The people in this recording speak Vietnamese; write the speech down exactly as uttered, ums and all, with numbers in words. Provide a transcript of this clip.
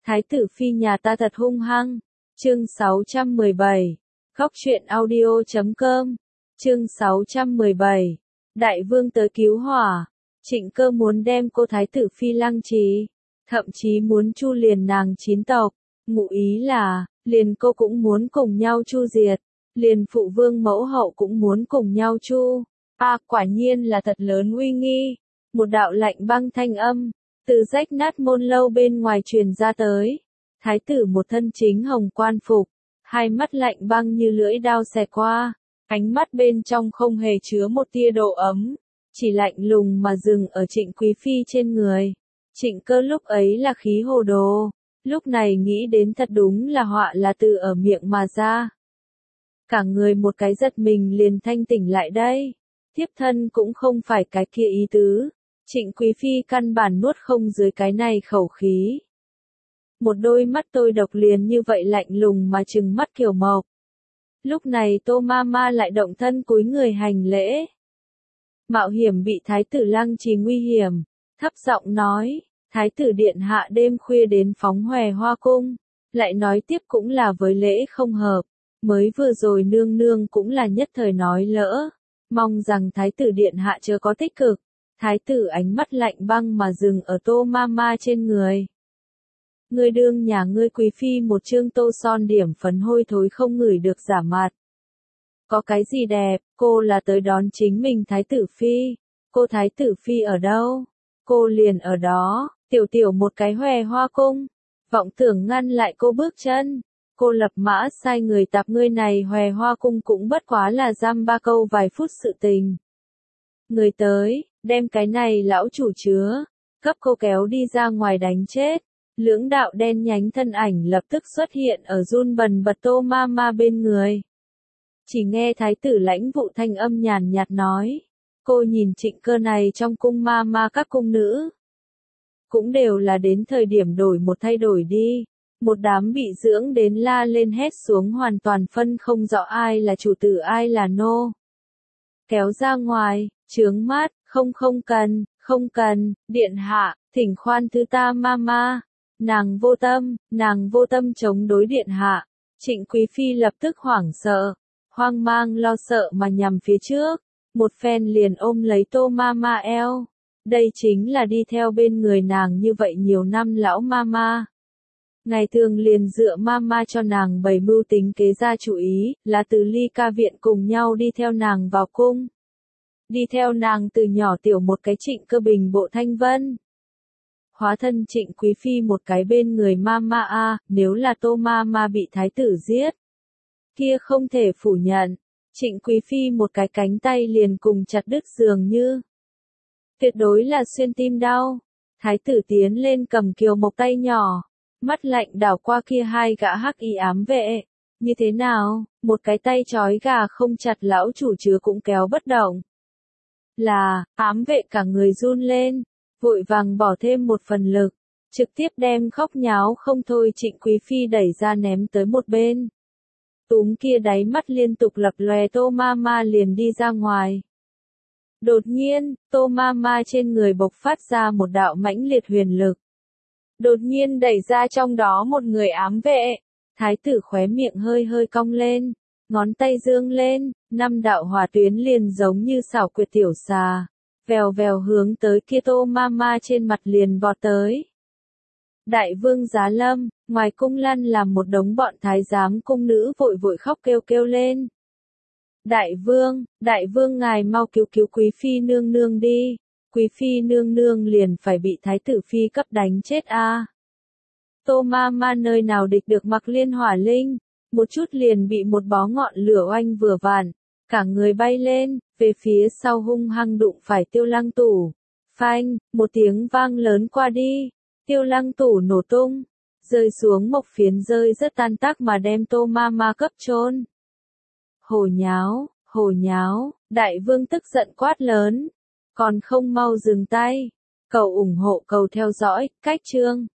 Thái tử phi nhà ta thật hung hăng. Chương sáu trăm mười bảy. Góc truyện audio chấm com. Chương sáu trăm mười bảy. Đại vương tới cứu hỏa. Trịnh Cơ muốn đem cô thái tử phi lăng trì, thậm chí muốn chu liền nàng chín tộc. Ngụ ý là, liền cô cũng muốn cùng nhau chu diệt, liền phụ vương mẫu hậu cũng muốn cùng nhau chu. À, quả nhiên là thật lớn uy nghi. Một đạo lạnh băng thanh âm từ rách nát môn lâu bên ngoài truyền ra tới. Thái tử một thân chính hồng quan phục, hai mắt lạnh băng như lưỡi dao xẹt qua, ánh mắt bên trong không hề chứa một tia độ ấm, chỉ lạnh lùng mà dừng ở Trịnh Quý phi trên người. Trịnh Cơ lúc ấy là khí hồ đồ, lúc này nghĩ đến thật đúng là họa là từ ở miệng mà ra. Cả người một cái giật mình liền thanh tỉnh lại đây. Thiếp thân cũng không phải cái kia ý tứ. Trịnh Quý phi căn bản nuốt không dưới cái này khẩu khí. Một đôi mắt tôi độc liền như vậy lạnh lùng mà trừng mắt Kiều Mộc. Lúc này Tô Ma Ma lại động thân cúi người hành lễ. Mạo hiểm bị thái tử lăng trì nguy hiểm, thấp giọng nói, thái tử điện hạ đêm khuya đến phóng hòe hoa cung, lại nói tiếp cũng là với lễ không hợp, mới vừa rồi nương nương cũng là nhất thời nói lỡ, mong rằng thái tử điện hạ chớ có tích cực. Thái tử ánh mắt lạnh băng mà dừng ở Tô Ma Ma trên người. Ngươi đương nhà ngươi quý phi một chương tô son điểm phấn hôi thối không ngửi được giả mặt. Có cái gì đẹp, cô là tới đón chính mình thái tử phi. Cô thái tử phi ở đâu? Cô liền ở đó, tiểu tiểu một cái hòe hoa cung. Vọng tưởng ngăn lại cô bước chân. Cô lập mã sai người tạp ngươi này hòe hoa cung cũng bất quá là giam ba câu vài phút sự tình. Người tới, đem cái này lão chủ chứa, cấp cô kéo đi ra ngoài đánh chết. Lưỡng đạo đen nhánh thân ảnh lập tức xuất hiện ở run bần bật Tô Ma Ma bên người. Chỉ nghe thái tử lãnh vụ thanh âm nhàn nhạt nói, cô nhìn Trịnh Cơ này trong cung ma ma các cung nữ. Cũng đều là đến thời điểm đổi một thay đổi đi, một đám bị dưỡng đến la lên hét xuống hoàn toàn phân không rõ ai là chủ tử ai là nô. Kéo ra ngoài, chướng mắt, không không cần, không cần, điện hạ, thỉnh khoan thứ ta ma ma. Nàng vô tâm, nàng vô tâm chống đối điện hạ. Trịnh Quý phi lập tức hoảng sợ, hoang mang lo sợ mà nhằm phía trước, một phen liền ôm lấy Tô Ma Ma eo. Đây chính là đi theo bên người nàng như vậy nhiều năm lão ma ma. Ngày thường liền dựa ma ma cho nàng bày mưu tính kế ra chủ ý, là từ Ly Ca viện cùng nhau đi theo nàng vào cung. Đi theo nàng từ nhỏ tiểu một cái Trịnh Cơ bình bộ thanh vân. Hóa thân Trịnh Quý phi một cái bên người ma ma a, nếu là Tô Ma Ma bị thái tử giết, kia không thể phủ nhận, Trịnh Quý phi một cái cánh tay liền cùng chặt đứt dường như. Tuyệt đối là xuyên tim đau. Thái tử tiến lên cầm Kiều Mộc tay nhỏ, mắt lạnh đảo qua kia hai gã hắc y ám vệ. Như thế nào, một cái tay trói gà không chặt lão chủ chứa cũng kéo bất động. Là, ám vệ cả người run lên, vội vàng bỏ thêm một phần lực, trực tiếp đem khóc nháo không thôi Trịnh Quý phi đẩy ra ném tới một bên. Túm kia đáy mắt liên tục lập lòe Tô Ma Ma liền đi ra ngoài. Đột nhiên, Tô Ma Ma trên người bộc phát ra một đạo mãnh liệt huyền lực. Đột nhiên đẩy ra trong đó một người ám vệ. Thái tử khóe miệng hơi hơi cong lên, ngón tay dương lên, năm đạo hỏa tuyến liền giống như xảo quyệt tiểu xà, vèo vèo hướng tới kia Tô Ma Ma trên mặt liền vọt tới. Đại vương giá lâm, ngoài cung lăn làm một đống bọn thái giám cung nữ vội vội khóc kêu kêu lên. Đại vương, đại vương ngài mau cứu cứu Quý phi nương nương đi, Quý phi nương nương liền phải bị thái tử phi cấp đánh chết a. À. Tô Ma Ma nơi nào địch được Mặc Liên Hỏa Linh, một chút liền bị một bó ngọn lửa oanh vừa vặn, cả người bay lên, về phía sau hung hăng đụng phải Tiêu Lăng Tủ. Phanh, một tiếng vang lớn qua đi, Tiêu Lăng Tủ nổ tung, rơi xuống mộc phiến rơi rất tan tác mà đem Tô Ma Ma cấp chôn. Hồ nháo, hồ nháo, đại vương tức giận quát lớn, còn không mau dừng tay, cầu ủng hộ cầu theo dõi, cách chương.